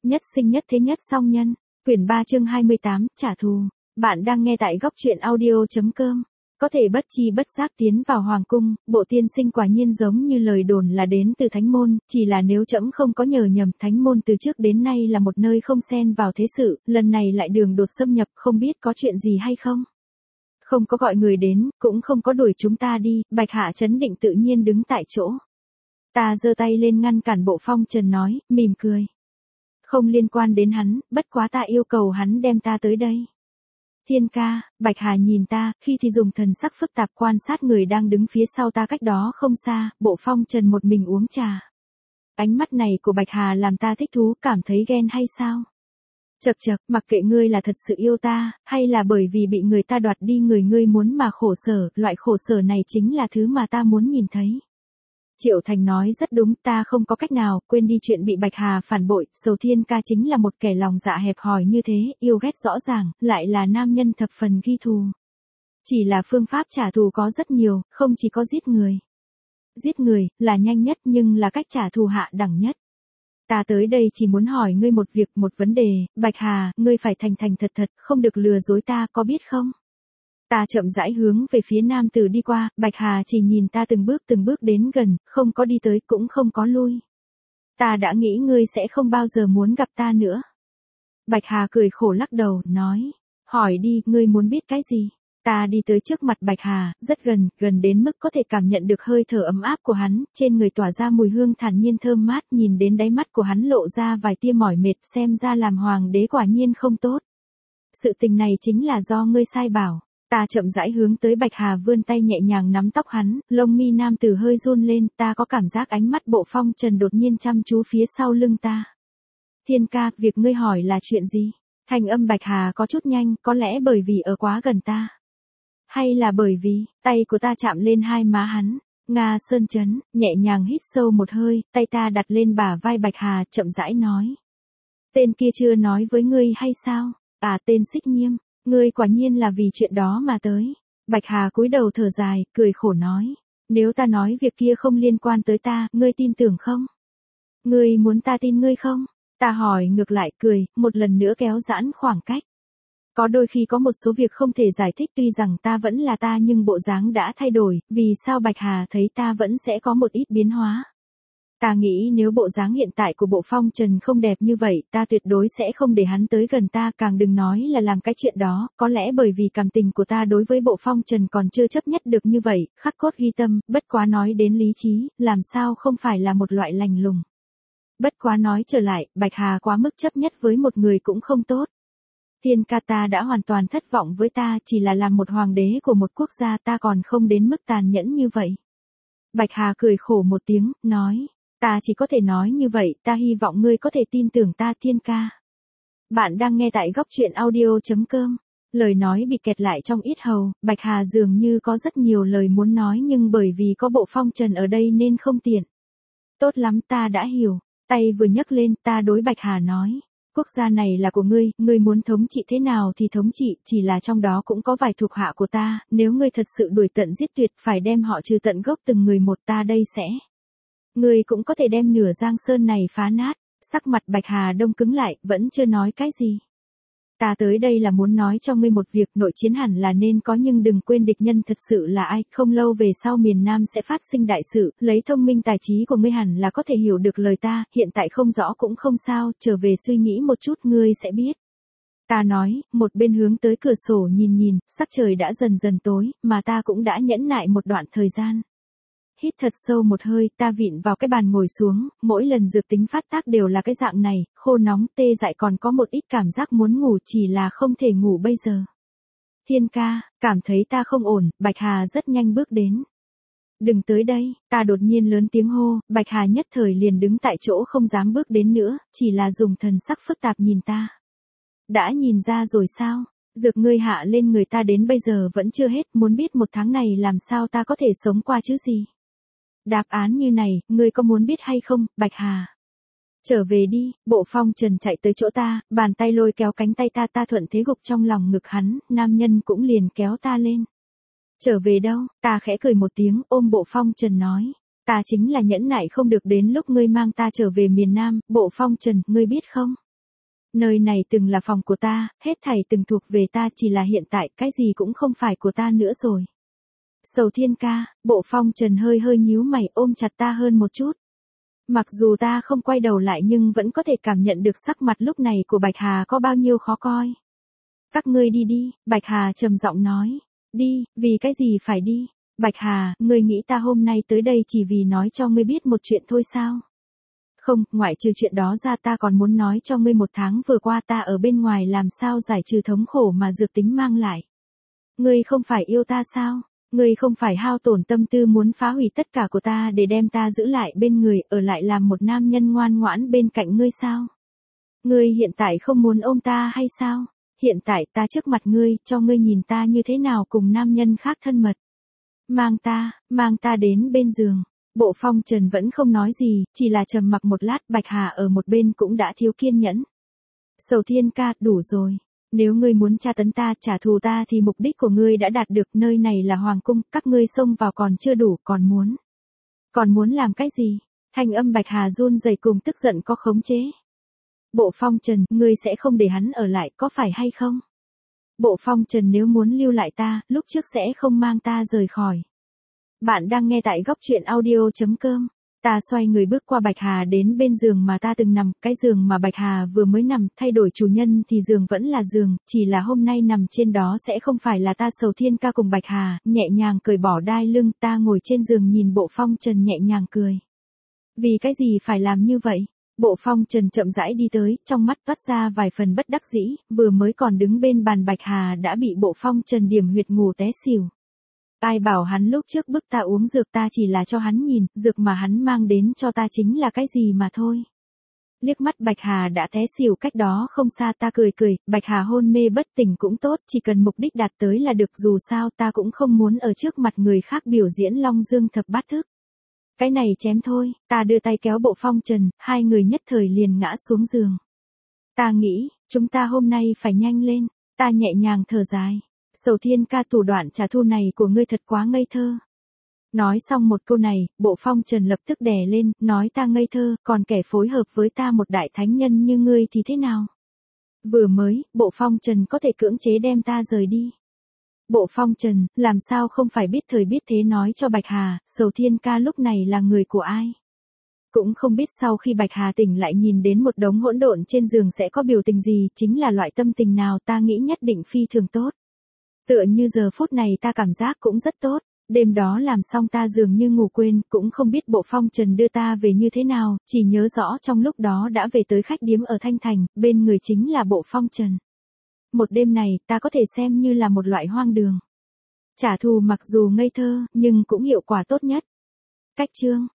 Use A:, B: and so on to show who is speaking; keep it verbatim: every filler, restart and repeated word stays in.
A: Nhất sinh nhất thế nhất song nhân. Quyển ba chương hai mươi tám, trả thù. Bạn đang nghe tại góc truyện audio.com. Có thể bất chi bất giác tiến vào hoàng cung, bộ tiên sinh quả nhiên giống như lời đồn là đến từ thánh môn, chỉ là nếu trẫm không có nhờ nhầm, thánh môn từ trước đến nay là một nơi không xen vào thế sự, lần này lại đường đột xâm nhập, không biết có chuyện gì hay không. Không có gọi người đến, cũng không có đuổi chúng ta đi, Bạch Hạ trấn định tự nhiên đứng tại chỗ. Ta giơ tay lên ngăn cản Bộ Phong Trần nói, mỉm cười. Không liên quan đến hắn, bất quá ta yêu cầu hắn đem ta tới đây. Thiên ca, Bạch Hà nhìn ta, khi thì dùng thần sắc phức tạp quan sát người đang đứng phía sau ta cách đó không xa, Bộ Phong Trần một mình uống trà. Ánh mắt này của Bạch Hà làm ta thích thú, cảm thấy ghen hay sao? Chậc chậc, mặc kệ ngươi là thật sự yêu ta, hay là bởi vì bị người ta đoạt đi người ngươi muốn mà khổ sở, loại khổ sở này chính là thứ mà ta muốn nhìn thấy. Triệu Thành nói rất đúng, ta không có cách nào, quên đi chuyện bị Bạch Hà phản bội, Sầu Thiên ca chính là một kẻ lòng dạ hẹp hòi như thế, yêu ghét rõ ràng, lại là nam nhân thập phần ghi thù. Chỉ là phương pháp trả thù có rất nhiều, không chỉ có giết người. Giết người, là nhanh nhất nhưng là cách trả thù hạ đẳng nhất. Ta tới đây chỉ muốn hỏi ngươi một việc, một vấn đề, Bạch Hà, ngươi phải thành thành thật thật, không được lừa dối ta, có biết không? Ta chậm rãi hướng về phía nam tử đi qua, Bạch Hà chỉ nhìn ta từng bước từng bước đến gần, không có đi tới cũng không có lui. Ta đã nghĩ ngươi sẽ không bao giờ muốn gặp ta nữa. Bạch Hà cười khổ lắc đầu, nói, hỏi đi, ngươi muốn biết cái gì? Ta đi tới trước mặt Bạch Hà, rất gần, gần đến mức có thể cảm nhận được hơi thở ấm áp của hắn, trên người tỏa ra mùi hương thản nhiên thơm mát, nhìn đến đáy mắt của hắn lộ ra vài tia mỏi mệt, xem ra làm hoàng đế quả nhiên không tốt. Sự tình này chính là do ngươi sai bảo. Ta chậm rãi hướng tới Bạch Hà vươn tay nhẹ nhàng nắm tóc hắn, lông mi nam tử hơi run lên, ta có cảm giác ánh mắt Bộ Phong Trần đột nhiên chăm chú phía sau lưng ta. Thiên ca, việc ngươi hỏi là chuyện gì? Thanh âm Bạch Hà có chút nhanh, có lẽ bởi vì ở quá gần ta. Hay là bởi vì, tay của ta chạm lên hai má hắn. Nga Sơn Chấn, nhẹ nhàng hít sâu một hơi, tay ta đặt lên bả vai Bạch Hà, chậm rãi nói. Tên kia chưa nói với ngươi hay sao? À, tên Xích Nhiêm. Ngươi quả nhiên là vì chuyện đó mà tới. Bạch Hà cúi đầu thở dài, cười khổ nói. Nếu ta nói việc kia không liên quan tới ta, ngươi tin tưởng không? Ngươi muốn ta tin ngươi không? Ta hỏi ngược lại, cười, một lần nữa kéo giãn khoảng cách. Có đôi khi có một số việc không thể giải thích, tuy rằng ta vẫn là ta nhưng bộ dáng đã thay đổi, vì sao Bạch Hà thấy ta vẫn sẽ có một ít biến hóa? Ta nghĩ nếu bộ dáng hiện tại của Bộ Phong Trần không đẹp như vậy, ta tuyệt đối sẽ không để hắn tới gần ta, càng đừng nói là làm cái chuyện đó, có lẽ bởi vì cảm tình của ta đối với Bộ Phong Trần còn chưa chấp nhất được như vậy, khắc cốt ghi tâm, bất quá nói đến lý trí, làm sao không phải là một loại lành lùng. Bất quá nói trở lại, Bạch Hà quá mức chấp nhất với một người cũng không tốt. Thiên ca, ta đã hoàn toàn thất vọng với ta, chỉ là làm một hoàng đế của một quốc gia ta còn không đến mức tàn nhẫn như vậy. Bạch Hà cười khổ một tiếng, nói. Ta chỉ có thể nói như vậy, ta hy vọng ngươi có thể tin tưởng ta, Thiên ca. Bạn đang nghe tại góc truyện audio.com. Lời nói bị kẹt lại trong yết hầu, Bạch Hà dường như có rất nhiều lời muốn nói nhưng bởi vì có Bộ Phong Trần ở đây nên không tiện. Tốt lắm, ta đã hiểu. Tay vừa nhấc lên, ta đối Bạch Hà nói. Quốc gia này là của ngươi, ngươi muốn thống trị thế nào thì thống trị, chỉ là trong đó cũng có vài thuộc hạ của ta, nếu ngươi thật sự đuổi tận giết tuyệt phải đem họ trừ tận gốc từng người một, ta đây sẽ. Ngươi cũng có thể đem nửa Giang Sơn này phá nát. Sắc mặt Bạch Hà đông cứng lại, vẫn chưa nói cái gì. Ta tới đây là muốn nói cho ngươi một việc, nội chiến hẳn là nên có nhưng đừng quên địch nhân thật sự là ai, không lâu về sau miền Nam sẽ phát sinh đại sự, lấy thông minh tài trí của ngươi hẳn là có thể hiểu được lời ta, hiện tại không rõ cũng không sao, trở về suy nghĩ một chút ngươi sẽ biết. Ta nói, một bên hướng tới cửa sổ nhìn nhìn, sắc trời đã dần dần tối, mà ta cũng đã nhẫn nại một đoạn thời gian. Hít thật sâu một hơi, ta vịn vào cái bàn ngồi xuống, mỗi lần dược tính phát tác đều là cái dạng này, khô nóng, tê dại còn có một ít cảm giác muốn ngủ chỉ là không thể ngủ bây giờ. Thiên ca, cảm thấy ta không ổn, Bạch Hà rất nhanh bước đến. Đừng tới đây, ta đột nhiên lớn tiếng hô, Bạch Hà nhất thời liền đứng tại chỗ không dám bước đến nữa, chỉ là dùng thần sắc phức tạp nhìn ta. Đã nhìn ra rồi sao? Dược ngươi hạ lên người ta đến bây giờ vẫn chưa hết, muốn biết một tháng này làm sao ta có thể sống qua chứ gì? Đáp án như này, ngươi có muốn biết hay không, Bạch Hà? Trở về đi, Bộ Phong Trần chạy tới chỗ ta, bàn tay lôi kéo cánh tay ta, ta thuận thế gục trong lòng ngực hắn, nam nhân cũng liền kéo ta lên. Trở về đâu? Ta khẽ cười một tiếng, ôm Bộ Phong Trần nói. Ta chính là nhẫn nại không được đến lúc ngươi mang ta trở về miền Nam, Bộ Phong Trần, ngươi biết không? Nơi này từng là phòng của ta, hết thảy từng thuộc về ta, chỉ là hiện tại cái gì cũng không phải của ta nữa rồi. Sầu Thiên ca, Bộ Phong Trần hơi hơi nhíu mày ôm chặt ta hơn một chút. Mặc dù ta không quay đầu lại nhưng vẫn có thể cảm nhận được sắc mặt lúc này của Bạch Hà có bao nhiêu khó coi. Các ngươi đi đi, Bạch Hà trầm giọng nói. Đi, vì cái gì phải đi? Bạch Hà, ngươi nghĩ ta hôm nay tới đây chỉ vì nói cho ngươi biết một chuyện thôi sao? Không, ngoại trừ chuyện đó ra ta còn muốn nói cho ngươi một tháng vừa qua ta ở bên ngoài làm sao giải trừ thống khổ mà dược tính mang lại. Ngươi không phải yêu ta sao? Ngươi không phải hao tổn tâm tư muốn phá hủy tất cả của ta để đem ta giữ lại bên người, ở lại làm một nam nhân ngoan ngoãn bên cạnh ngươi sao? Ngươi hiện tại không muốn ôm ta hay sao? Hiện tại ta trước mặt ngươi, cho ngươi nhìn ta như thế nào cùng nam nhân khác thân mật. Mang ta, mang ta đến bên giường. Bộ Phong Trần vẫn không nói gì, chỉ là trầm mặc một lát. Bạch Hà ở một bên cũng đã thiếu kiên nhẫn. Sầu Thiên ca, đủ rồi. Nếu ngươi muốn tra tấn ta, trả thù ta thì mục đích của ngươi đã đạt được, nơi này là hoàng cung, các ngươi xông vào còn chưa đủ, còn muốn. Còn muốn làm cái gì? Thanh âm Bạch Hà run rẩy cùng tức giận có khống chế. Bộ Phong Trần, ngươi sẽ không để hắn ở lại, có phải hay không? Bộ Phong Trần nếu muốn lưu lại ta, lúc trước sẽ không mang ta rời khỏi. Bạn đang nghe tại góc truyện audio chấm com. Ta xoay người bước qua Bạch Hà đến bên giường mà ta từng nằm, cái giường mà Bạch Hà vừa mới nằm, thay đổi chủ nhân thì giường vẫn là giường, chỉ là hôm nay nằm trên đó sẽ không phải là ta. Sầu Thiên ca cùng Bạch Hà, nhẹ nhàng cởi bỏ đai lưng, ta ngồi trên giường nhìn Bộ Phong Trần nhẹ nhàng cười. Vì cái gì phải làm như vậy? Bộ Phong Trần chậm rãi đi tới, trong mắt toát ra vài phần bất đắc dĩ, vừa mới còn đứng bên bàn Bạch Hà đã bị Bộ Phong Trần điểm huyệt ngủ té xỉu. Ai bảo hắn lúc trước bức ta uống dược, ta chỉ là cho hắn nhìn, dược mà hắn mang đến cho ta chính là cái gì mà thôi. Liếc mắt Bạch Hà đã té xỉu cách đó không xa, ta cười cười, Bạch Hà hôn mê bất tỉnh cũng tốt, chỉ cần mục đích đạt tới là được, dù sao ta cũng không muốn ở trước mặt người khác biểu diễn Long Dương thập bát thức. Cái này chém thôi, ta đưa tay kéo Bộ Phong Trần, hai người nhất thời liền ngã xuống giường. Ta nghĩ, chúng ta hôm nay phải nhanh lên, ta nhẹ nhàng thở dài. Sầu Thiên ca, thủ đoạn trả thù này của ngươi thật quá ngây thơ. Nói xong một câu này, Bộ Phong Trần lập tức đè lên, nói ta ngây thơ, còn kẻ phối hợp với ta một đại thánh nhân như ngươi thì thế nào? Vừa mới, Bộ Phong Trần có thể cưỡng chế đem ta rời đi. Bộ Phong Trần, làm sao không phải biết thời biết thế nói cho Bạch Hà, Sầu Thiên ca lúc này là người của ai? Cũng không biết sau khi Bạch Hà tỉnh lại nhìn đến một đống hỗn độn trên giường sẽ có biểu tình gì, chính là loại tâm tình nào, ta nghĩ nhất định phi thường tốt. Tựa như giờ phút này ta cảm giác cũng rất tốt, đêm đó làm xong ta dường như ngủ quên, cũng không biết Bộ Phong Trần đưa ta về như thế nào, chỉ nhớ rõ trong lúc đó đã về tới khách điếm ở Thanh Thành, bên người chính là Bộ Phong Trần. Một đêm này, ta có thể xem như là một loại hoang đường. Trả thù mặc dù ngây thơ, nhưng cũng hiệu quả tốt nhất. Cách chương